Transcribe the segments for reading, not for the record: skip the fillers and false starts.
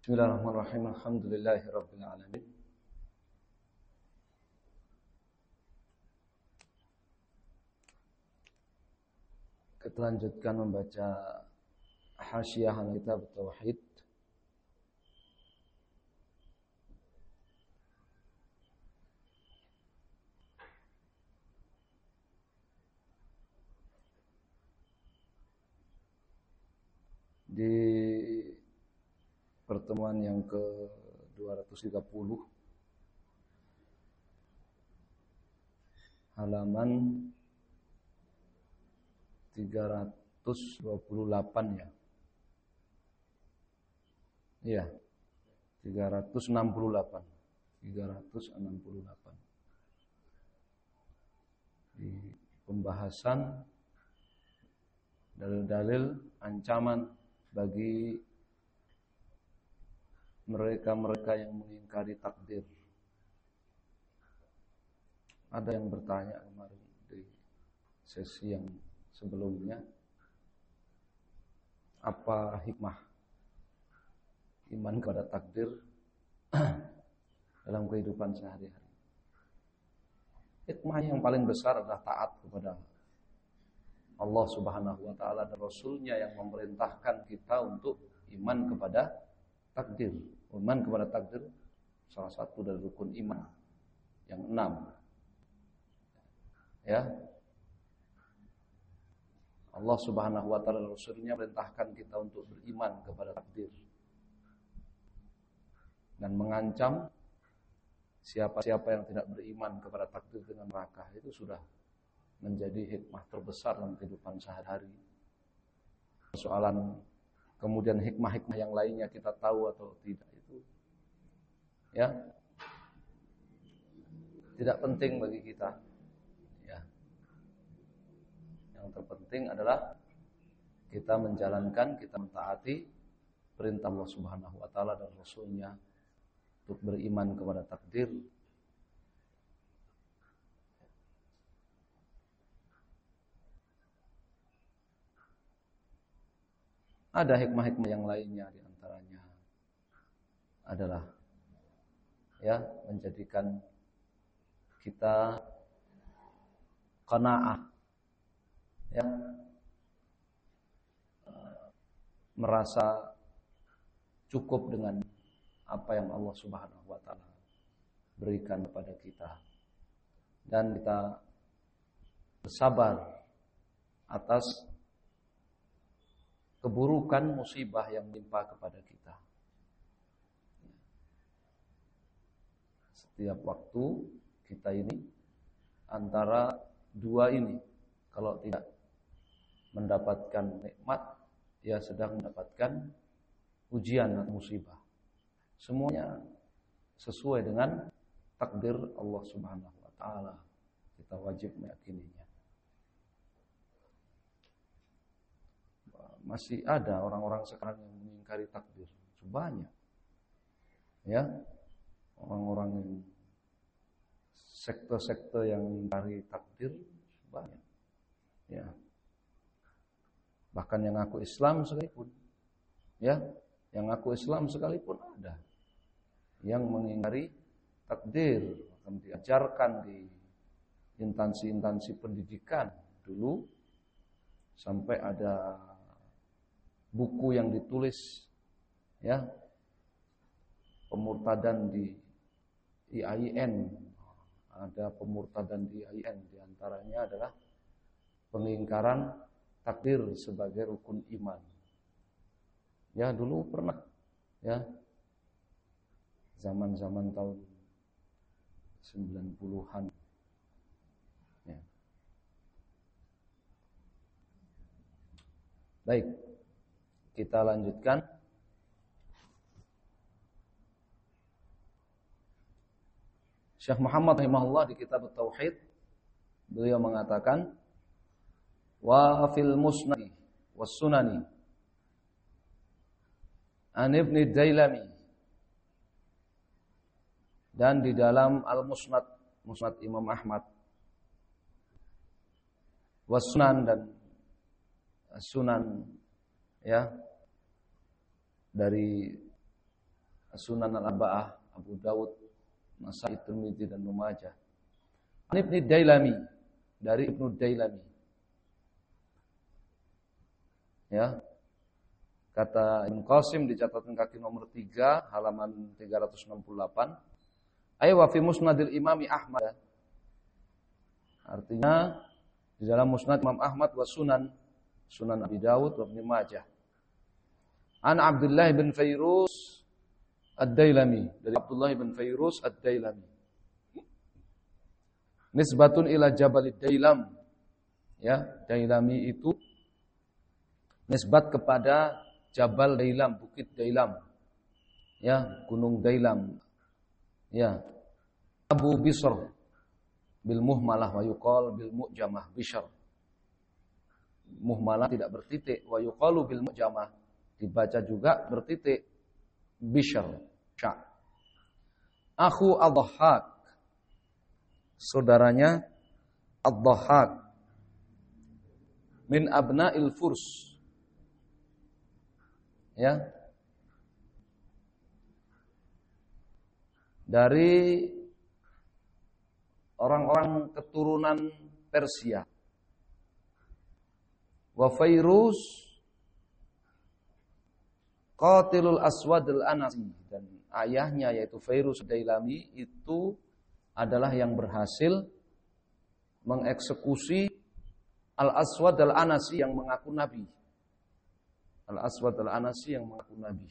Bismillahirrahmanirrahim. Alhamdulillahirabbil alamin. Kita lanjutkan membaca Hasyiah Kitab Tauhid. Di pertemuan yang ke-230 halaman 328 ya. Iya. 368. Di pembahasan dalil-dalil ancaman bagi mereka-mereka yang mengingkari takdir. Ada yang bertanya kemarin di sesi yang sebelumnya, apa hikmah iman kepada takdir dalam kehidupan sehari-hari? Hikmahnya yang paling besar adalah taat kepada Allah Subhanahu wa taala dan Rasulnya yang memerintahkan kita untuk iman kepada takdir. Iman kepada takdir salah satu dari rukun iman yang 6. Ya. Allah Subhanahu wa taala dan Rasulnya perintahkan kita untuk beriman kepada takdir dan mengancam siapa-siapa yang tidak beriman kepada takdir dengan neraka. Itu sudah menjadi hikmah terbesar dalam kehidupan sehari-hari. Persoalan kemudian hikmah-hikmah yang lainnya kita tahu atau tidak itu ya tidak penting bagi kita. Ya. Yang terpenting adalah kita menjalankan, kita mentaati perintah Allah Subhanahu wa taala dan Rasulnya untuk beriman kepada takdir. Ada hikmah-hikmah yang lainnya, di antaranya adalah ya menjadikan kita qanaah, ya, merasa cukup dengan apa yang Allah Subhanahu wa taala berikan kepada kita, dan kita bersabar atas keburukan musibah yang menimpa kepada kita. Setiap waktu kita ini antara dua ini, kalau tidak mendapatkan nikmat, ya sedang mendapatkan ujian atau musibah. Semuanya sesuai dengan takdir Allah Subhanahu wa taala. Kita wajib meyakininya. Masih ada orang-orang sekarang yang mengingkari takdir, banyak. Ya, orang-orang yang sekte-sekte yang mengingkari takdir banyak. Ya. Bahkan yang ngaku Islam sekalipun, ya, yang ngaku Islam sekalipun ada yang mengingkari takdir, akan diajarkan di instansi-instansi pendidikan dulu sampai ada buku yang ditulis ya pemurtadan di IAIN, ada pemurtadan di IAIN, di antaranya adalah pengingkaran takdir sebagai rukun iman. Ya dulu pernah ya zaman-zaman tahun 90-an ya. Baik, kita lanjutkan. Syekh Muhammad rahimahullah di kitab Tauhid beliau mengatakan wa fil musnad was sunani an Ibnu Dailami, dan di dalam al-musnad, musnad Imam Ahmad, was sunan dan sunan ya dari Sunan Al-Arba'ah, Abu Dawud, Nasa'i, Tirmidzi dan Ibnu Majah. An Ibnu Dailami, dari Ibnu Dailami. Ya. Kata Ibnu Qasim di catatan kaki nomor 3 halaman 368, ay wa fi musnadil imami Ahmad. Artinya di dalam musnad Imam Ahmad wa sunan Abi Dawud wa Ibnu Majah. An Abdullah bin Fairuz Ad-Dailami, dari Abdullah bin Fairuz Ad-Dailami. Nisbatun ila Jabal Dailam. Ya, Dailami itu nisbat kepada Jabal Dailam, Bukit Dailam. Ya, Gunung Dailam. Ya. Abu Bishr bil muhmalah wa yuqal bil mu'jamah Bishr. Muhmalah tidak bertitik, wa yuqalu bil mu'jamah dibaca juga bertitik. Bishr. Sya. Akhu Ad-Dhahhak. Saudaranya Ad-Dhahhak min abna'il Furs. Ya. Dari orang-orang keturunan Persia. Wa Fairuz qatilul Aswad al-Anasi, dan ayahnya yaitu Fairuz Dailami itu adalah yang berhasil mengeksekusi Al-Aswad al-Anasi yang mengaku nabi. Al-Aswad al-Anasi yang mengaku nabi.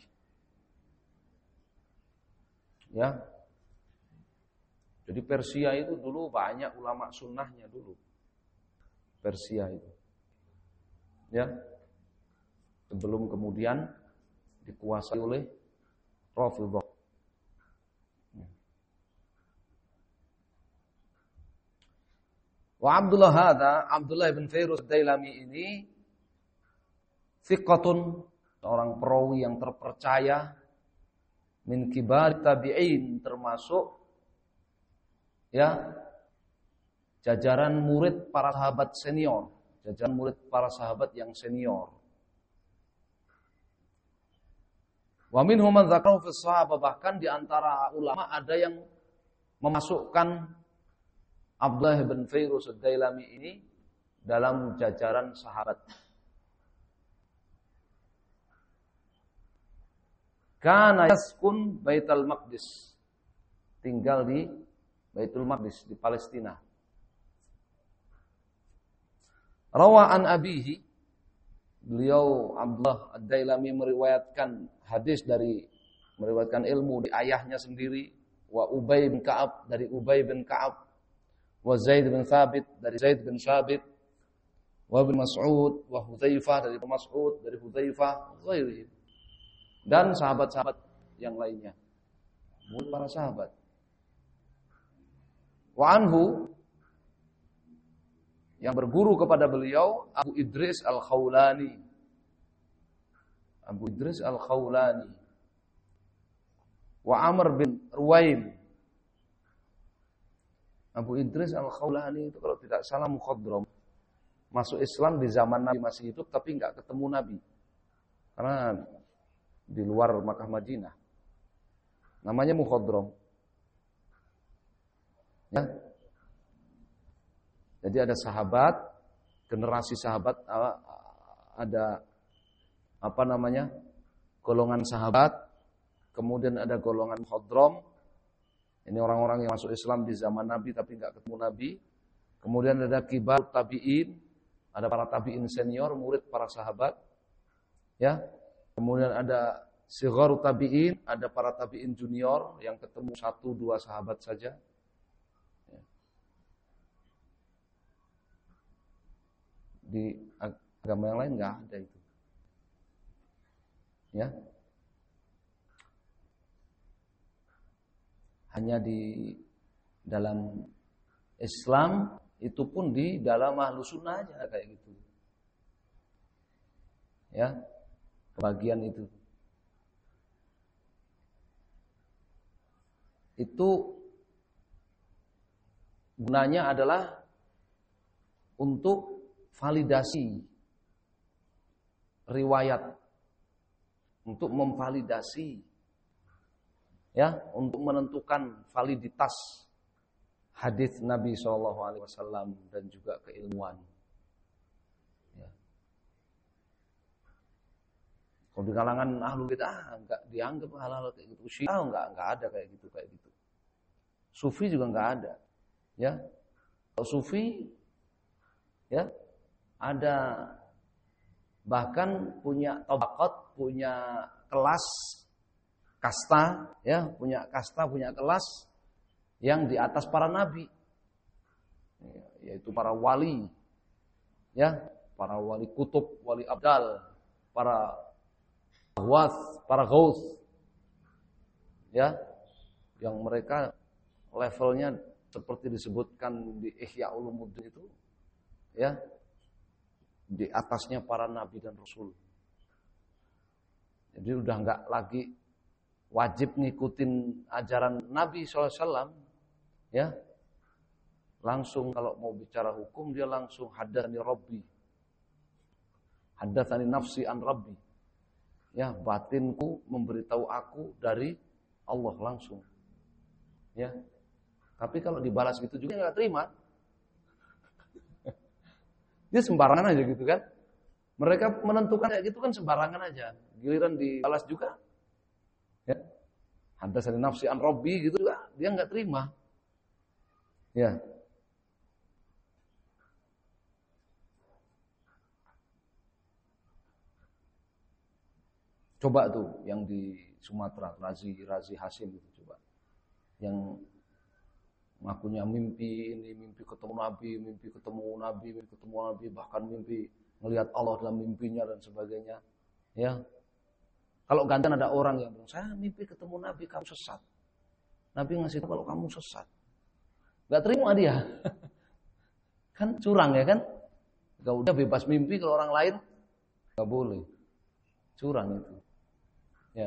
Ya. Jadi Persia itu dulu banyak ulama sunnahnya dulu. Persia itu. Ya. Sebelum kemudian dikuasai oleh Rafidhah. Wa Abdullah bin Fairuz Dailami ini thiqatun, seorang perawi yang terpercaya, min kibar tabi'in, termasuk ya jajaran murid para sahabat senior, jajaran murid para sahabat yang senior. Wa minhum man dzakarahu fi sahabah, bahkan di antara ulama ada yang memasukkan Abdullah bin Fairuz Ad-Dailami ini dalam jajaran sahabat. Kana yaskun Baitul Maqdis, tinggal di Baitul Maqdis di Palestina. Rawa an abihi, beliau Abdullah Ad-Dailami meriwayatkan ilmu di ayahnya sendiri. Wa Ubay bin Ka'ab, dari Ubay bin Ka'ab. Wa Zaid bin Thabit, dari Zaid bin Thabit. Wa bin Mas'ud, wa Hudzaifah, dari Mas'ud, dari Hudzaifah, ghairihi. Dan sahabat-sahabat yang lainnya. Murid para sahabat. Wa anhu, yang berguru kepada beliau, Abu Idris Al-Khawlani. Abu Idris Al-Khawlani. Wa Amr bin Ruwaim. Abu Idris Al-Khawlani itu kalau tidak salah mukhadram. Masuk Islam di zaman Nabi masih hidup tapi enggak ketemu Nabi. Karena di luar Makkah Madinah. Namanya mukhadram. Ya. Jadi ada sahabat, generasi sahabat, ada golongan sahabat, kemudian ada golongan mukhadram. Ini orang-orang yang masuk Islam di zaman Nabi tapi enggak ketemu Nabi. Kemudian ada kibar tabi'in, ada para tabi'in senior, murid para sahabat. Ya. Kemudian ada sigharu tabi'in, ada para tabi'in junior yang ketemu 1-2 sahabat saja. Ya. Di agama yang lain enggak ada itu. Ya. Hanya di dalam Islam, itu pun di dalam Ahlus Sunnah aja kayak gitu. Ya, kebagian itu. Itu gunanya adalah untuk validasi riwayat, untuk memvalidasi ya, untuk menentukan validitas hadis Nabi SAW dan juga keilmuan. Ya. Kalau di kalangan ahlul bidah enggak dianggap hal-hal kayak gitu. Syiah enggak ada kayak gitu. Sufi juga enggak ada. Ya. Kalau Sufi ya ada bahkan punya tabaqat, punya kelas kasta, ya, punya kasta, punya kelas yang di atas para nabi, yaitu para wali, ya, para wali kutub, wali abdal, para ghawas, para ghaus, ya, yang mereka levelnya seperti disebutkan di Ihya Ulumuddin itu, ya, di atasnya para nabi dan rasul. Jadi udah enggak lagi wajib ngikutin ajaran Nabi SAW, ya. Langsung kalau mau bicara hukum dia langsung hadatsani Rabbi. Hadatsani nafsi an Rabbi. Ya, batinku memberitahu aku dari Allah langsung. Ya. Tapi kalau dibalas gitu juga enggak terima. Dia sembarangan aja gitu kan. Mereka menentukan kayak gitu kan sembarangan aja. Giliran dibalas juga, ya, hadatsani nafsi an Rabbi gitu juga dia enggak terima. Ya. Coba tuh yang di Sumatera, Razi Hasim itu coba. Yang ngakunya mimpi ini, mimpi ketemu Nabi, bahkan mimpi melihat Allah dalam mimpinya dan sebagainya. Ya. Kalau gantian ada orang yang bilang, saya mimpi ketemu Nabi, kamu sesat. Nabi ngasih tahu kalau kamu sesat. Gak terima dia. Kan curang ya kan? Gak udah bebas mimpi kalau orang lain gak boleh. Curang itu. Ya.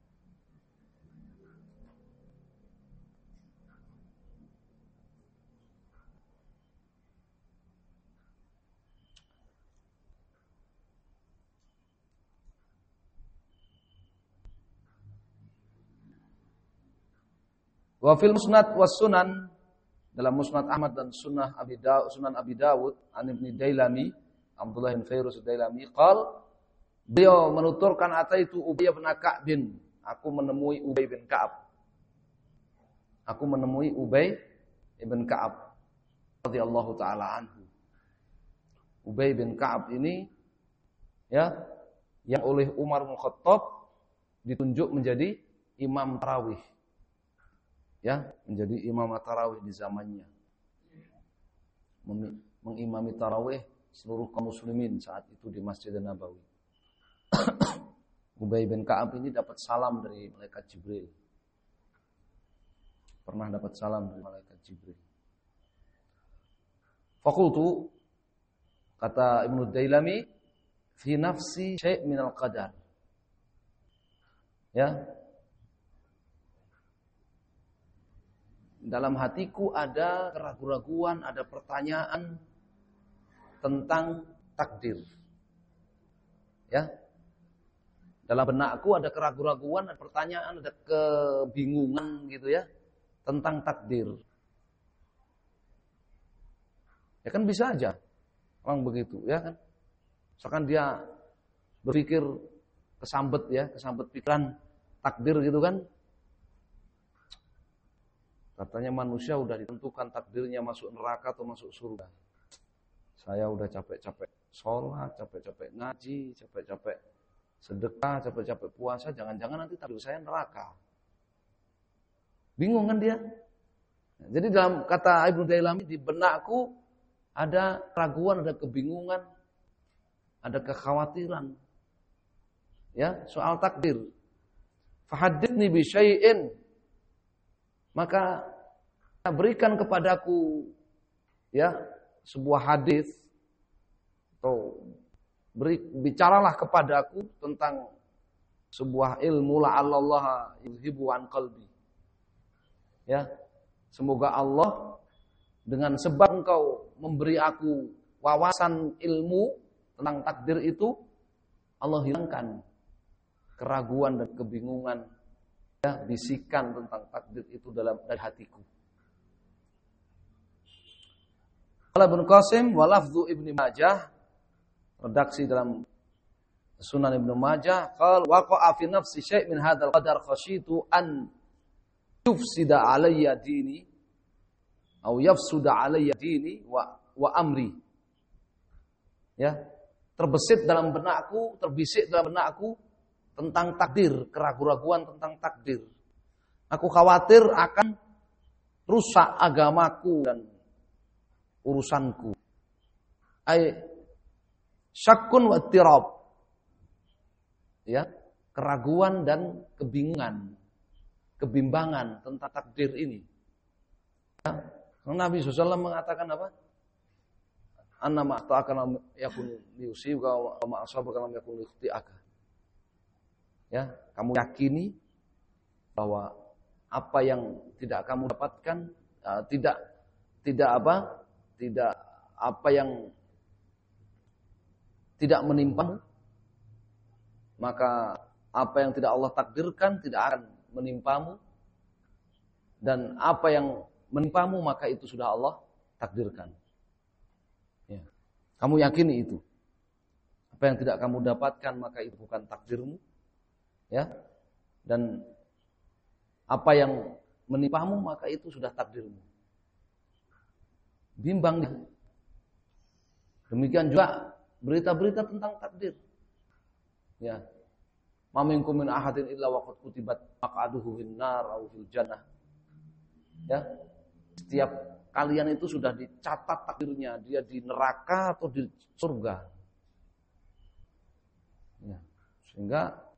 Wa fil musnad was sunan, dalam musnad Ahmad dan sunan Abi Dawud an Ibnu Dailami, Abdullah bin Fairuz Dailami beliau menuturkan ataitu Ubay bin Ka'ab bin, aku menemui Ubay bin Ka'ab. Aku menemui Ubay bin Ka'ab radhiyallahu taala anhu. Ubay bin Ka'ab ini, ya, yang oleh Umar bin Khattab ditunjuk menjadi imam tarawih. Ya, menjadi imam tarawih di zamannya. Mengimami tarawih seluruh kaum muslimin saat itu di Masjid Nabawi. Ubay bin Ka'ab ini dapat salam dari malaikat Jibril. Pernah dapat salam dari malaikat Jibril. Faqultu, kata Ibnu Dailami, fi nafsi syai' minal qadar. Ya. Dalam hatiku ada keraguan-raguan, ada pertanyaan tentang takdir. Ya. Dalam benakku ada keraguan-raguan, ada pertanyaan, ada kebingungan gitu ya tentang takdir. Ya kan bisa aja orang begitu, ya kan? Misalkan dia berpikir kesambet pikiran takdir gitu kan? Katanya manusia udah ditentukan takdirnya masuk neraka atau masuk surga. Saya udah capek-capek sholat, capek-capek ngaji, capek-capek sedekah, capek-capek puasa, jangan-jangan nanti takdir saya neraka. Bingung kan dia? Jadi dalam kata Ibnu Dailami, di benakku ada keraguan, ada kebingungan, ada kekhawatiran. Ya, soal takdir. Fahadithni bi syai'in, maka berikan kepadaku ya sebuah hadis atau bicaralah kepadaku tentang sebuah ilmu la'allallah yuzhibu an qalbi. Ya, semoga Allah dengan sebab engkau memberi aku wawasan ilmu tentang takdir itu, Allah hilangkan keraguan dan kebingungan ya, bisikan tentang takdir itu dari hatiku. Qala Ibnu Qasim wa lafdhu Ibnu Majah, redaksi dalam Sunan Ibnu Majah, qala waqa'a fi nafsi syai' min hadzal qadar khasyitu an yufsida alayya dini atau yafsuda alayya dini wa amri. Ya, terbisik dalam benakku tentang takdir, keraguan-raguan tentang takdir. Aku khawatir akan rusak agamaku dan urusanku. Ai syakkun wa ittirab. Ya, keraguan dan kebimbangan tentang takdir ini. Ya, Nabi SAW mengatakan apa? Anna ma'ta'aka yakun liusibka wa ma'asabaka lam yakun likhti'aka. Ya, kamu yakini bahwa apa yang tidak kamu dapatkan tidak apa yang tidak menimpamu, maka apa yang tidak Allah takdirkan tidak akan menimpamu, dan apa yang menimpamu maka itu sudah Allah takdirkan. Ya. Kamu yakini itu. Apa yang tidak kamu dapatkan maka itu bukan takdirmu. Ya, dan apa yang menimpamu maka itu sudah takdirmu. Bimbang. Demikian juga berita-berita tentang takdir. Ya, ma minkum min ahadin illa waqad kutibat maq'aduhu fin-nar aw fil jannah. Ya, setiap kalian itu sudah dicatat takdirnya, dia di neraka atau di surga. Ya, sehingga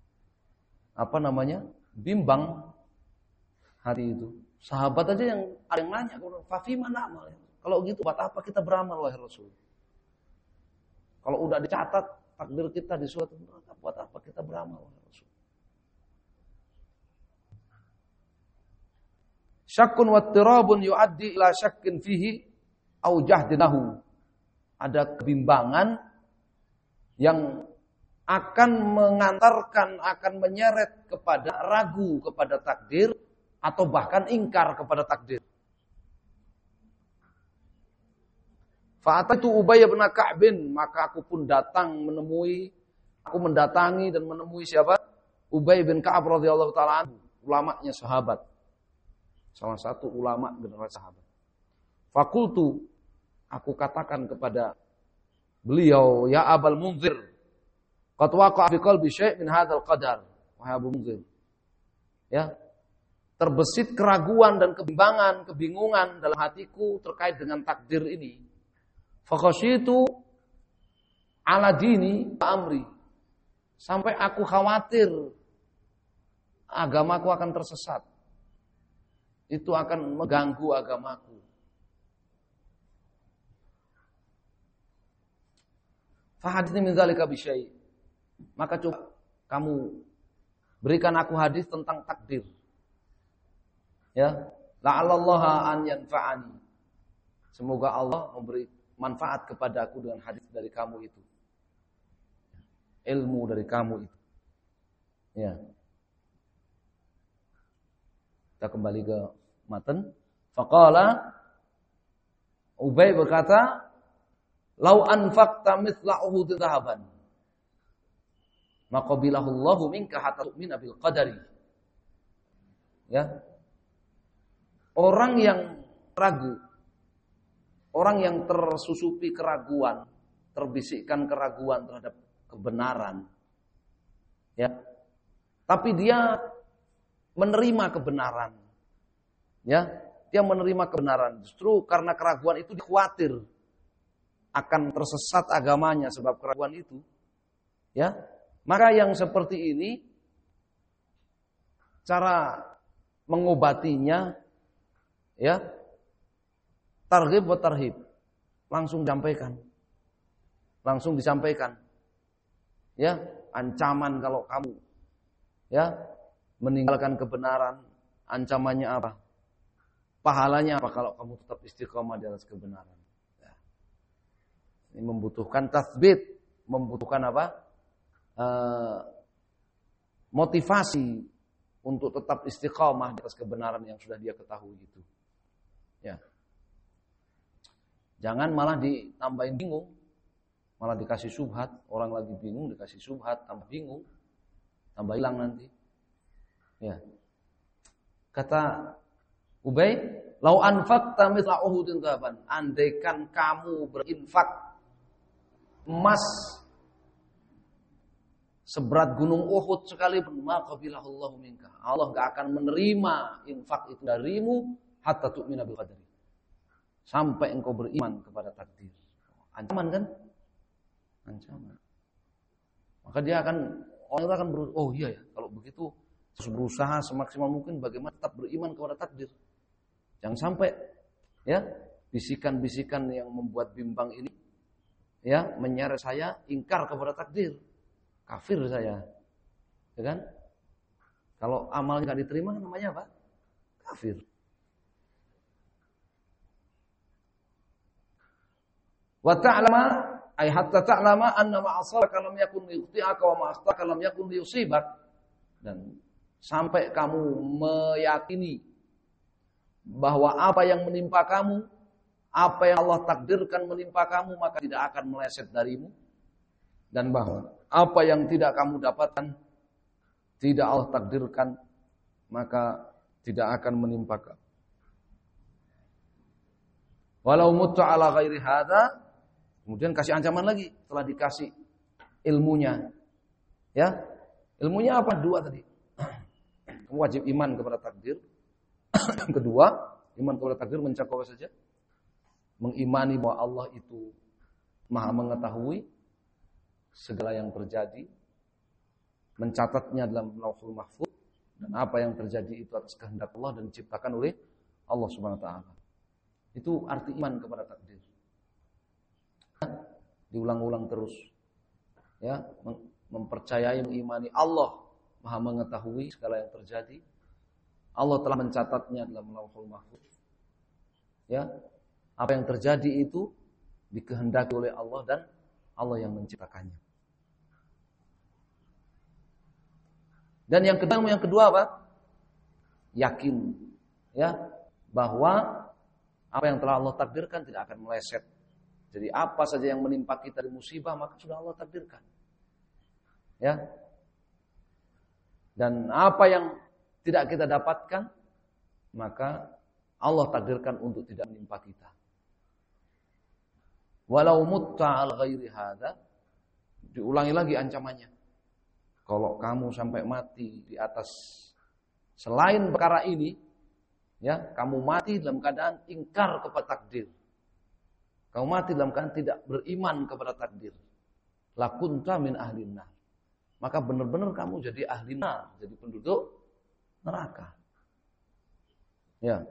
bimbang hati itu. Sahabat aja yang ada yang nanya, "Fafima na'mal?" Kalau gitu buat apa kita beramal wahai Rasul? Kalau udah dicatat takdir kita di suatu neraka, buat apa kita beramal wahai Rasul? Syakkun wa tirabun yu'addi ila syakkin fihi au jahdin lahu. Ada kebimbangan yang akan mengantarkan, akan menyeret kepada ragu kepada takdir atau bahkan ingkar kepada takdir. Fa'ataitu Ubay bin Ka'b, maka aku pun mendatangi dan menemui siapa? Ubay bin Ka'ab radhiyallahu taala anhu, ulamanya sahabat. Salah satu ulama generasi sahabat. Fakultu, aku katakan kepada beliau, ya Abul Munzir, qad waqa'a fi qalbi syai' min hadzal qadar. Wahai Abu Munzir. Ya. Terbesit keraguan dan kebingungan dalam hatiku terkait dengan takdir ini. Fa khasyitu ala dini wa amri. Sampai aku khawatir agamaku akan tersesat. Itu akan mengganggu agamaku. Fa haditsni min dzalika bi syai'. Maka coba kamu berikan aku hadis tentang takdir. Ya, la'allallaha an yanfa'ani. Semoga Allah memberi manfaat kepada aku dengan hadis dari kamu itu. Ilmu dari kamu itu. Ya. Kita kembali ke matan. Faqala, Ubay berkata, "Lau anfaqta mithla Uhudin dhahaban, maqabilahu Allahu minka hatta tu'mina bil qadari." Ya. Orang yang ragu, orang yang tersusupi keraguan, terbisikkan keraguan terhadap kebenaran. Ya. Tapi dia menerima kebenaran. Ya, dia menerima kebenaran. Justru karena keraguan itu dia khawatir akan tersesat agamanya sebab keraguan itu. Ya. Maka yang seperti ini cara mengobatinya, ya, targhib wa tarhib, langsung disampaikan, ya, ancaman kalau kamu, ya, meninggalkan kebenaran, ancamannya apa, pahalanya apa kalau kamu tetap istiqomah di atas kebenaran. Ya. Ini membutuhkan tatsbit, membutuhkan apa, motivasi untuk tetap istiqamah di atas kebenaran yang sudah dia ketahui itu. Ya. Jangan malah ditambahin bingung, malah dikasih syubhat, orang lagi bingung dikasih syubhat, tambah bingung, tambah hilang nanti. Ya. Kata Ubay, "Lau anfaqta mithla Uhudin dhahaban." Andaikan kamu berinfak emas seberat gunung Uhud sekalipun, maka qabilahullahu minka. Allah enggak akan menerima infak itu darimu hatta tu'mina bil qadari. Sampai engkau beriman kepada takdir. Ancaman kan? Ancaman. Maka orang itu akan oh iya ya, kalau begitu harus berusaha semaksimal mungkin bagaimana tetap beriman kepada takdir. Jangan sampai ya bisikan-bisikan yang membuat bimbang ini ya menyeret saya ingkar kepada takdir. Kafir saya. Ya kan? Kalau amalnya enggak diterima namanya apa? Kafir. Wa ta'lama ay hatta ta'lama anna ma asabaka lam yakun liyukhti'aka wa ma akhtaka lam yakun liyusibak. Dan sampai kamu meyakini bahwa apa yang menimpa kamu, apa yang Allah takdirkan menimpa kamu maka tidak akan meleset darimu, dan bahwa apa yang tidak kamu dapatkan tidak Allah takdirkan maka tidak akan menimpa kamu. Walau mutta ala ghairi hadza, kemudian kasih ancaman lagi setelah dikasih ilmunya. Ya. Ilmunya apa? Dua tadi. Kamu wajib iman kepada takdir. Kedua, iman kepada takdir mencakup apa saja? Mengimani bahwa Allah itu Maha mengetahui segala yang terjadi, mencatatnya dalam Lauhul Mahfuz, dan apa yang terjadi itu atas kehendak Allah dan diciptakan oleh Allah Subhanahu wa taala. Itu arti iman kepada takdir. Diulang-ulang terus. Ya, mempercayai, mengimani Allah Maha mengetahui segala yang terjadi. Allah telah mencatatnya dalam Lauhul Mahfuz. Ya, apa yang terjadi itu dikehendaki oleh Allah dan Allah yang menciptakannya. Dan yang kedua apa? Yakin, ya, bahwa apa yang telah Allah takdirkan tidak akan meleset. Jadi apa saja yang menimpa kita dari musibah maka sudah Allah takdirkan. Ya. Dan apa yang tidak kita dapatkan maka Allah takdirkan untuk tidak menimpa kita. Walau mutta al ghairi hadza, diulangi lagi ancamannya. Kalau kamu sampai mati di atas selain perkara ini, ya, kamu mati dalam keadaan ingkar kepada takdir. Kamu mati dalam keadaan tidak beriman kepada takdir. Lakunta min ahlin nar. Maka benar-benar kamu jadi ahli nar, jadi penduduk neraka. Ya.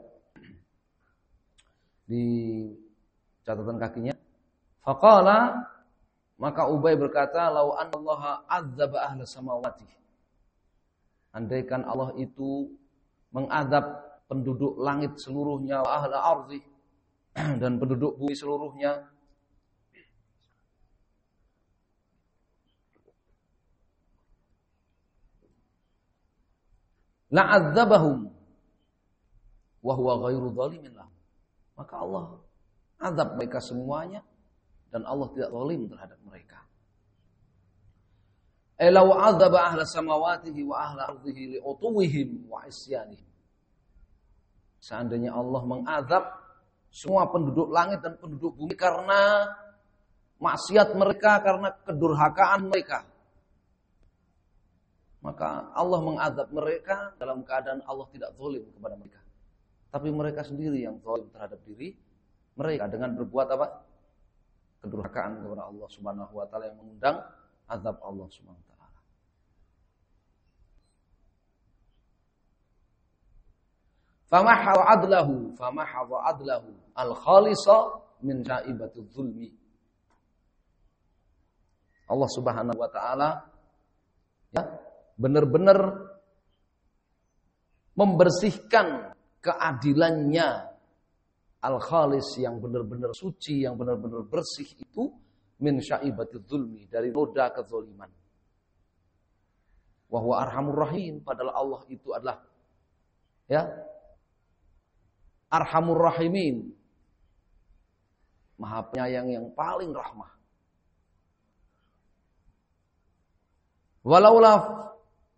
Di catatan kakinya, faqala, maka Ubay berkata, "Lau anallaha adzaba ahla samawati." Andaikan Allah itu mengadab penduduk langit seluruhnya, wa ahla ardi, dan penduduk bumi seluruhnya, la'adzabahum wa huwa ghairu dzalimin lahum. Maka Allah azab mereka semuanya dan Allah tidak zalim terhadap mereka. Law adzaba ahla samawatihi wa ahla ardihi li'utuwihim wa isyanihim. Seandainya Allah mengazab semua penduduk langit dan penduduk bumi karena maksiat mereka, karena kedurhakaan mereka, maka Allah mengazab mereka dalam keadaan Allah tidak zalim kepada mereka. Tapi mereka sendiri yang zalim terhadap diri mereka dengan berbuat apa? Kedurhakaan kepada Allah Subhanahu wa taala yang mengundang azab Allah Subhanahu wa taala. Famahadha adlahu al-khalisa min syaibatul zulmi. Allah Subhanahu wa taala ya benar-benar membersihkan keadilannya, al-khalis yang benar-benar suci, yang benar-benar bersih itu min syaibatul zulmi, dari noda kezaliman. Wa huwa arhamur rahim, padahal Allah itu adalah ya arhamur rahimin, Maha Penyayang yang paling rahmah. Walaula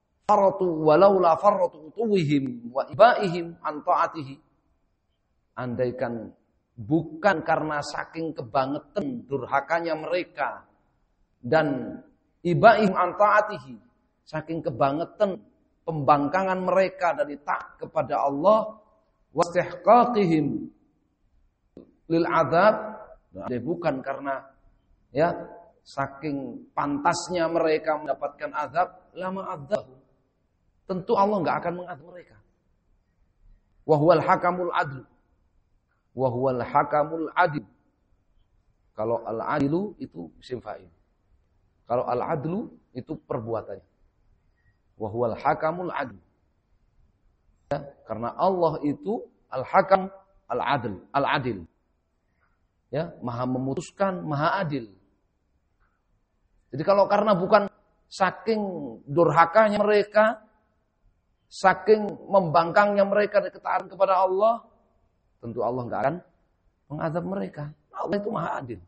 farratu tuwihim wa ibaihim an ta'atihi. Andaikan bukan karena saking kebangetan durhakanya mereka dan ibaihim an ta'atihi, saking kebangetan pembangkangan mereka dari taat kepada Allah, wastihqaqihim lil azab, bukan karena ya saking pantasnya mereka mendapatkan azab, lama azab. Tentu Allah enggak akan mengadab mereka. Wa huwal hakamul adl. Wa huwal hakamul adil. Kalau al-adilu itu isim fa'il. Kalau al-adlu itu perbuatannya. Wa huwal hakamul adl. Ya, karena Allah itu al-hakam al-adl, al-adil. Ya, Maha memutuskan, Maha adil. Jadi kalau karena bukan saking durhakanya mereka, saking membangkangnya mereka dari ketaatan kepada Allah, tentu Allah enggak akan mengadab mereka. Allah itu Maha adil.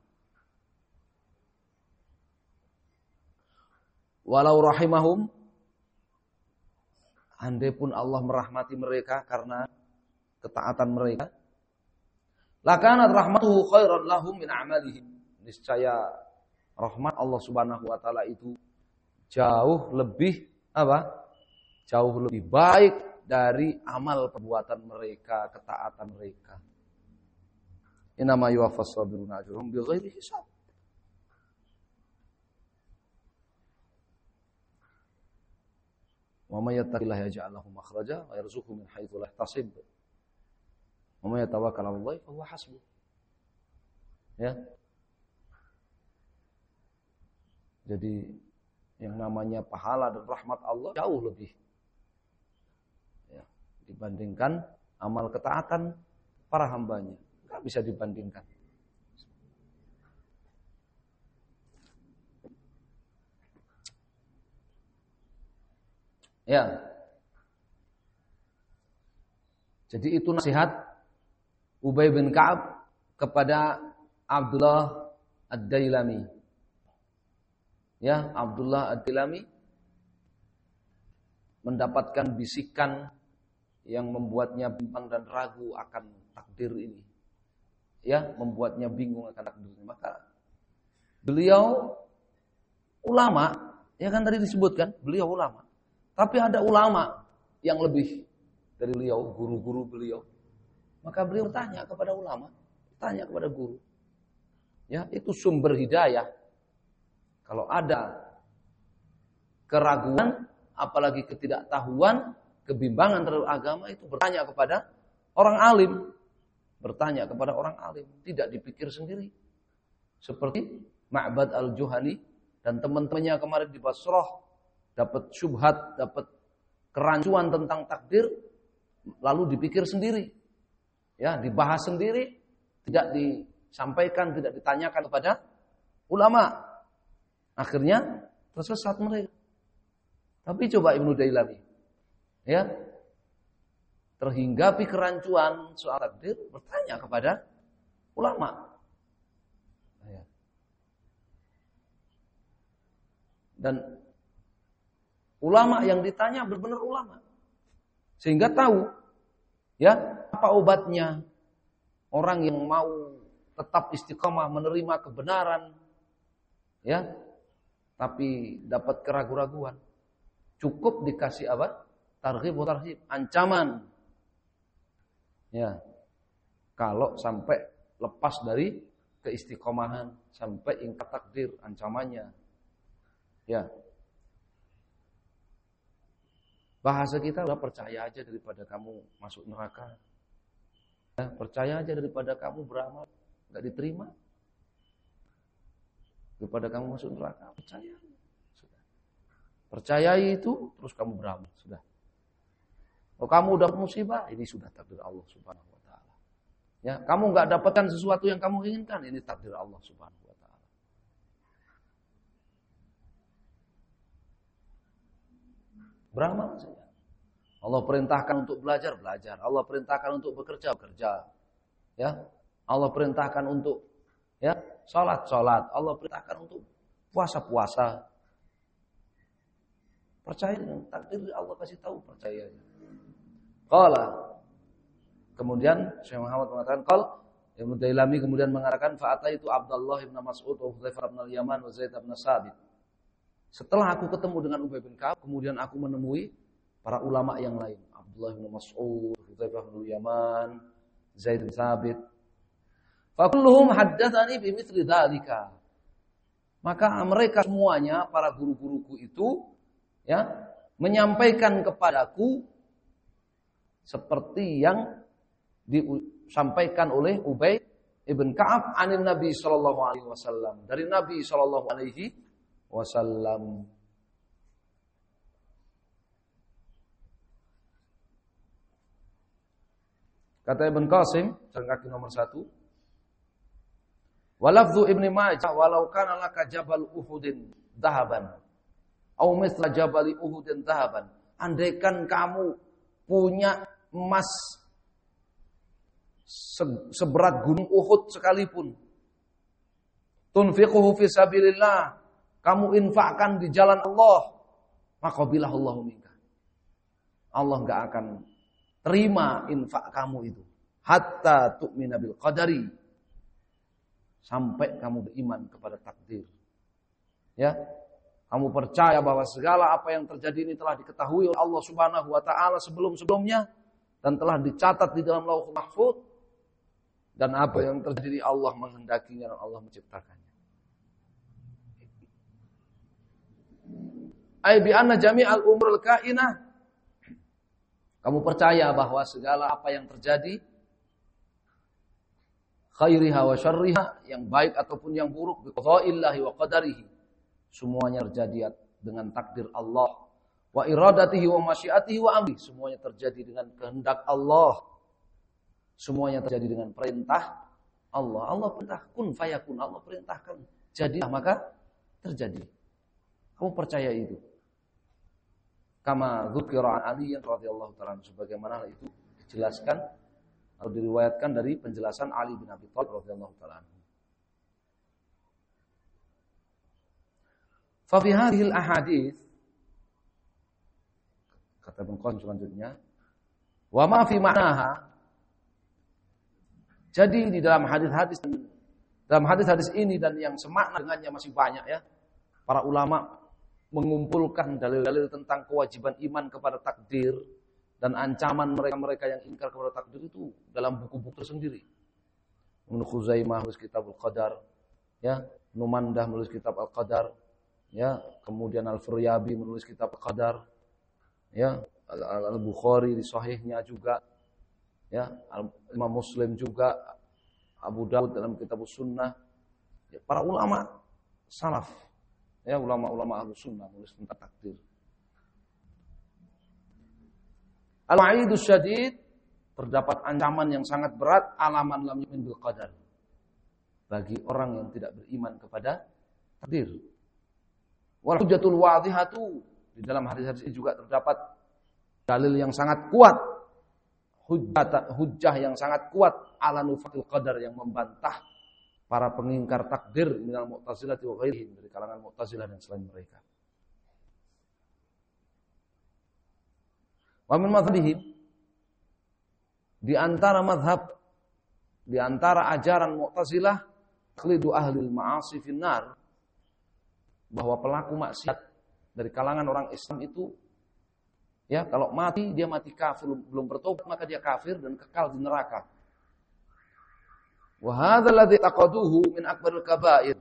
Walau rahimahum, andai pun Allah merahmati mereka karena ketaatan mereka, lakanat rahmatuhu khairan lahum min a'malihim. Niscaya rahmat Allah Subhanahu wa taala itu jauh lebih apa? Jauh lebih baik dari amal perbuatan mereka, ketaatan mereka. Innama yuwaffas sabiruna ajrahum bighairi hisab. Wa may yattaqillaha yaj'al lahu makhraja wa yarzuqhu min haitsu la yahtasib. Wa may yatawakkal 'ala Allahi fa huwa hasbuh. Ya. Jadi yang namanya pahala dan rahmat Allah jauh lebih ya, dibandingkan amal ketaatan para hambanya. Enggak bisa dibandingkan. Ya. Jadi itu nasihat Ubay bin Ka'ab kepada Abdullah Ad-Dailami. Ya, Abdullah Ad-Dailami mendapatkan bisikan yang membuatnya bimbang dan ragu akan takdir ini. Ya, membuatnya bingung akan takdir ini. Maka beliau ulama, ya kan tadi disebutkan, beliau ulama. Tapi ada ulama yang lebih dari beliau, guru-guru beliau. Maka beliau tanya kepada ulama, tanya kepada guru. Ya, itu sumber hidayah. Kalau ada keraguan, apalagi ketidaktahuan, kebimbangan terhadap agama, itu bertanya kepada orang alim. Bertanya kepada orang alim, tidak dipikir sendiri. Seperti Ma'bad al-Juhani dan teman-temannya kemarin di Basrah, dapat syubhat, dapat kerancuan tentang takdir, lalu dipikir sendiri. Ya, dibahas sendiri, tidak disampaikan, tidak ditanyakan kepada ulama. Akhirnya tersesat mereka. Tapi coba Ibnu Dailami, ya, terhinggapi kerancuan soal takdir, bertanya kepada ulama. Ya. Dan ulama yang ditanya benar-benar ulama, sehingga tahu, ya, apa obatnya orang yang mau tetap istiqamah menerima kebenaran, ya, tapi dapat keraguan-raguan. Cukup dikasih apa? Targhib wa tarhib, ancaman. Ya. Kalau sampai lepas dari keistiqomahan, sampai ingkar takdir, ancamannya. Ya. Bahasa kita udah percaya aja daripada kamu masuk neraka. Ya, percaya aja daripada kamu beramal enggak diterima. Daripada kamu masuk neraka, percaya. Sudah. Percayai itu, terus kamu beramal. Sudah. Kalau kamu udah musibah, ini sudah takdir Allah Subhanahu wa taala. Ya, kamu enggak dapatkan sesuatu yang kamu inginkan, ini takdir Allah Subhanahu wa taala. Beramal saja. Allah perintahkan untuk belajar, belajar. Allah perintahkan untuk bekerja, bekerja. Ya. Allah perintahkan untuk salat, salat. Allah perintahkan untuk puasa, puasa. Percaya dengan takdir Allah kasih tahu, percaya. Qala. Kemudian Syekh Muhammad mengatakan Ibnu Dailami kemudian mengatakan fa'ataitu Abdullah bin Mas'ud wa Hudzaifah bin Yaman wa Zaid bin Sabit. Setelah aku ketemu dengan Ubay bin Ka'ab, kemudian aku menemui para ulama yang lain, Abdullah bin Mas'ud, Hudzaifah bin Yaman, Zaid bin Sabit. Fa kulluhum haddatsani bimithli dzalika. Maka mereka semuanya para guru-guruku itu menyampaikan kepadaku seperti yang disampaikan oleh Ubay ibn Ka'ab anin Nabi sallallahu alaihi wasallam, dari Nabi sallallahu alaihi wasallam. Kata Ibn Qasim, kaki nomor 1. Walafzu Ibn Majah walau kana laka jabal Uhudin dhahaban au mithla jabali Uhudin dhahaban. Andaikan kamu punya emas seberat gunung Uhud sekalipun, tunfiquhu fi sabilillah, kamu infakkan di jalan Allah, maka bilahullahu minka, Allah enggak akan terima infak kamu itu hatta tu'mina bil qadari, sampai kamu beriman kepada takdir. Ya, kamu percaya bahwa segala apa yang terjadi ini telah diketahui oleh Allah Subhanahu wa taala sebelum-sebelumnya dan telah dicatat di dalam Lauhul Mahfuz. Dan apa yang terjadi Allah menghendakinya dan Allah menciptakannya. Ai bi anna jami'al umuril kainah. Kamu percaya bahwa segala apa yang terjadi, khairiha wa syarriha, yang baik ataupun yang buruk, bi qada'illahi wa qadarihi, semuanya terjadi dengan takdir Allah, wa iradatihi wa masyiatihi wa amri, semuanya terjadi dengan kehendak Allah. Semuanya terjadi dengan perintah Allah. Allah perintah kun fayakun. Allah perintahkan jadilah maka terjadi. Kamu percaya itu? Kama dzukira an Ali radhiyallahu ta'ala, sebagaimana itu dijelaskan atau diriwayatkan dari penjelasan Ali bin Abi Thalib radhiyallahu ta'ala. Fa fi hadhil ahadits, kata Ibnu Qasim selanjutnya, wa ma fi ma'naha. Jadi di dalam hadis-hadis ini dan yang semakna dengannya masih banyak ya. Para ulama mengumpulkan dalil-dalil tentang kewajiban iman kepada takdir dan ancaman mereka-mereka yang ingkar kepada takdir itu dalam buku-buku tersendiri. Ibnu Khuzaimah menulis kitab Al-Qadar, ya, Ibnu Mandah menulis kitab Al-Qadar, ya, kemudian Al-Firyabi menulis kitab Al-Qadar, ya, Al-Bukhari di sahihnya juga. Ya, Imam Muslim juga, Abu Dawud dalam kitab Sunnah, ya, para ulama salaf, ya, ulama-ulama Ahlus Sunnah menulis tentang takdir. Al-wa'idus syadid, terdapat ancaman yang sangat berat alaman lam yu'min bil qadar, bagi orang yang tidak beriman kepada takdir. Wal hujjatul wadhihatu, di dalam hadis-hadis ini juga terdapat dalil yang sangat kuat, hujjah yang sangat kuat ala nufatil qadar, yang membantah para pengingkar takdir minal mu'tazilati wa ghairihim, dari kalangan mu'tazilah dan selain mereka. Wa min madhhabihim, di antara ajaran mu'tazilah, takhlidu ahlil ma'asi finnar, bahwa pelaku maksiat dari kalangan orang Islam itu, ya, kalau mati, dia mati kafir, belum bertobat, maka dia kafir dan kekal di neraka. Wa hadzal ladzi taqaduhu min akbaril kaba'ir.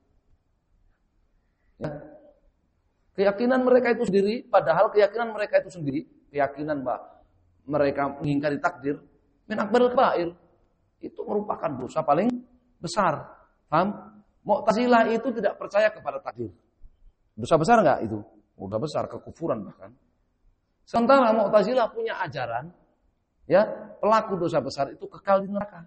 Ya. Keyakinan mereka itu sendiri, padahal keyakinan mereka itu sendiri, keyakinan mereka mengingkari takdir, min akbaril kaba'ir, itu merupakan dosa paling besar. Paham? Mu'tazilah itu tidak percaya kepada takdir. Dosa besar enggak itu? Udah besar, kekufuran bahkan. Sementara Mu'tazilah punya ajaran, ya, pelaku dosa besar itu kekal di neraka.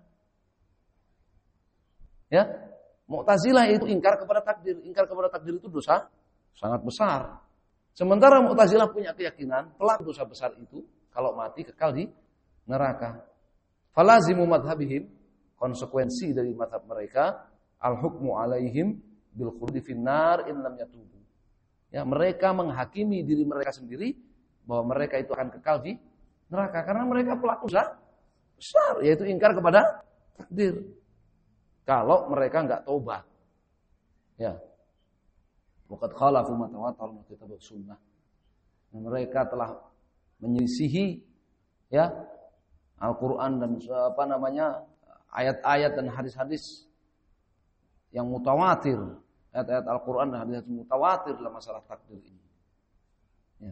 Ya, Mu'tazilah itu ingkar kepada takdir. Ingkar kepada takdir itu dosa sangat besar. Sementara Mu'tazilah punya keyakinan pelaku dosa besar itu kalau mati kekal di neraka. Falazimu madhabihim, konsekuensi dari madhab mereka, al-hukmu alaihim bil khuldi finnar in lam yatubu. Ya, mereka menghakimi diri mereka sendiri bahwa mereka itu akan kekal di neraka karena mereka pelaku dosa besar, yaitu ingkar kepada takdir. Kalau mereka enggak taubat. Ya. Waqad khalafu ma tawatal min kitab sunnah. Mereka telah menyelisihi ya Al-Qur'an dan ayat-ayat dan hadis-hadis yang mutawatir, ayat-ayat Al-Qur'an dan hadis mutawatir dalam masalah takdir ini. Ya.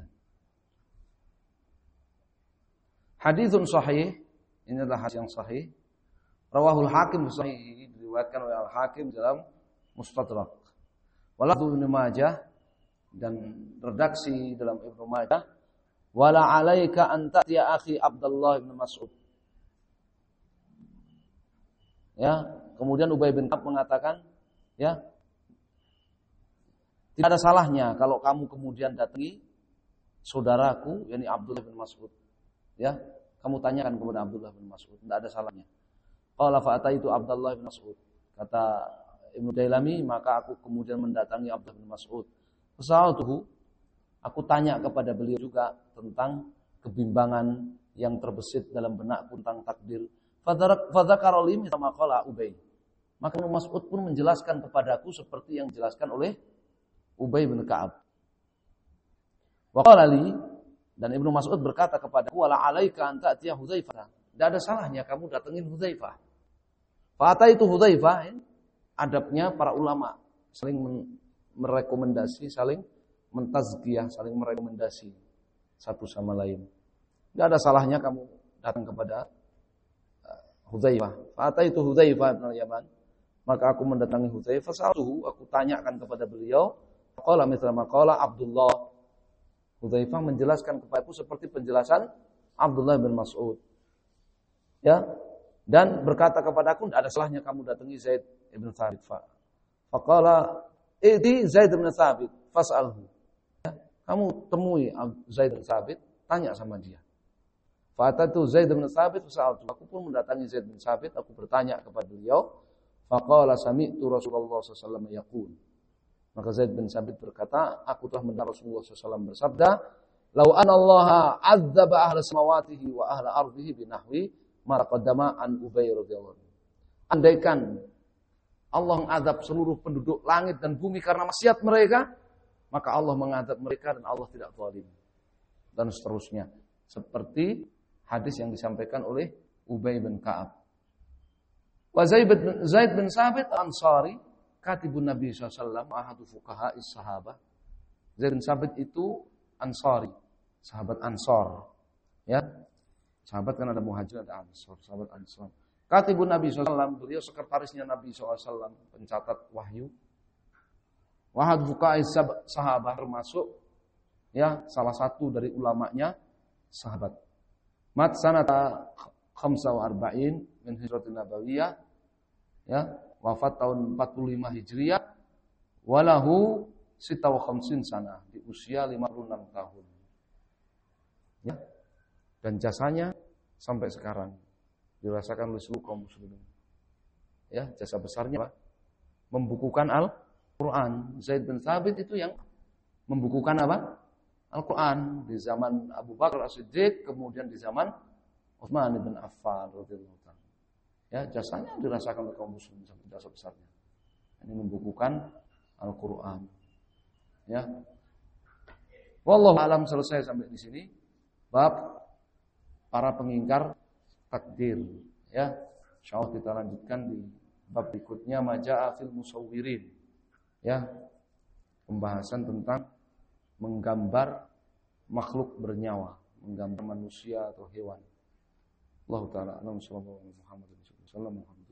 Haditsun sahih, ini adalah hadis yang sahih. Rawahul Hakim sahih, diriwayatkan oleh Al-Hakim dalam Mustadrak. Walafzu Ibnu Majah dan redaksi dalam Ibnu Majah, wala alaika an ta'tiya akhi Abdullah bin Mas'ud. Ya, kemudian Ubay bin Ka'ab mengatakan, ya, tidak ada salahnya kalau kamu kemudian datangi saudaraku, yakni Abdullah bin Mas'ud. Ya, kamu tanyakan kepada Abdullah bin Mas'ud, tidak ada salahnya. Qala fa ataitu Abdullah bin Mas'ud. Kata Ibnu Dailami, maka aku kemudian mendatangi Abdullah bin Mas'ud. Fasaltuhu, aku tanya kepada beliau juga tentang kebimbangan yang terbesit dalam benakku tentang takdir. Fadzakara li mithla ma qala Ubay. Maka Ibnu Mas'ud pun menjelaskan kepadaku seperti yang dijelaskan oleh Ubay bin Ka'ab. Wa qala li, dan Ibnu Mas'ud berkata kepadaku, wala alaika an ta'tiya Hudzaifah. Tidak ada salahnya kamu datengin Hudzaifah. Fa ataitu Hudzaifah. Adabnya para ulama saling merekomendasi, saling mentazkiyah, saling merekomendasi satu sama lain. Tidak ada salahnya kamu datang kepada Hudzaifah. Fataitu Hudzaifah bin Yaman. Maka aku mendatangi Hudzaifah, aku tanyakan kepada beliau, qala mithla ma qala Abdullah. Hudzaifah menjelaskan kepadaku seperti penjelasan Abdullah bin Mas'ud. Ya, dan berkata kepadaku, tidak ada salahnya kamu datangi Zaid ibn Thabit. Faqala idi Zaid ibn Thabit fas'alhu. Ya, kamu temui Zaid bin Thabit, tanya sama dia. Fatatu Zaid bin Thabit fas'altu. Aku pun mendatangi Zaid bin Thabit, aku bertanya kepada beliau. Faqala sami'tu Rasulullah sallallahu alaihi wasallam yaqul. Maka Zaid bin Thabit berkata, aku telah mendengar Rasulullah sallallahu alaihi wasallam bersabda, "Lau anna Allah 'adzaba ahla samawatihi wa ahla ardihi binahwi ma taqaddama an Ubay radhiyallahu anhu." Andaikan Allah mengadab seluruh penduduk langit dan bumi karena maksiat mereka, maka Allah mengadab mereka dan Allah tidak zalim. Dan seterusnya. Seperti hadis yang disampaikan oleh Ubay bin Ka'ab. Wa Zaid bin Sabit Ansari, katibun Nabi SAW, ahadu fuqaha is-sahabah. Zaid bin Sabit itu Ansari, sahabat Ansar. Ya, sahabat kan ada muhajir, ada Ansar, sahabat Ansar. Katibun Nabi SAW, beliau sekretarisnya Nabi SAW, pencatat wahyu. Wahad fuqaha sahabah, termasuk ya salah satu dari ulamanya sahabat. Mat sanata 45 min hijratin nabawiyah, ya, wafat tahun 45 Hijriah, walahu 56 sana, di usia 56 tahun. Ya. Dan jasanya sampai sekarang dirasakan oleh seluruh kaum muslimin. Ya, jasa besarnya apa? Membukukan Al-Qur'an. Zaid bin Thabit itu yang membukukan apa? Al-Qur'an di zaman Abu Bakar As-Siddiq, kemudian di zaman Utsman bin Affan radhiyallahu ta'ala. Ya, jasanya dirasakan oleh kaum muslimin sampai jasa besarnya. Ini membukukan Al-Qur'an. Ya. Wallahu a'lam, selesai sampai di sini bab para pengingkar takdir. Ya, insyaallah kita lanjutkan di bab berikutnya, majaa fil musawwirin. Ya, pembahasan tentang menggambar makhluk bernyawa, menggambar manusia atau hewan. Allah taala alam sallallahu alaihi wasallam.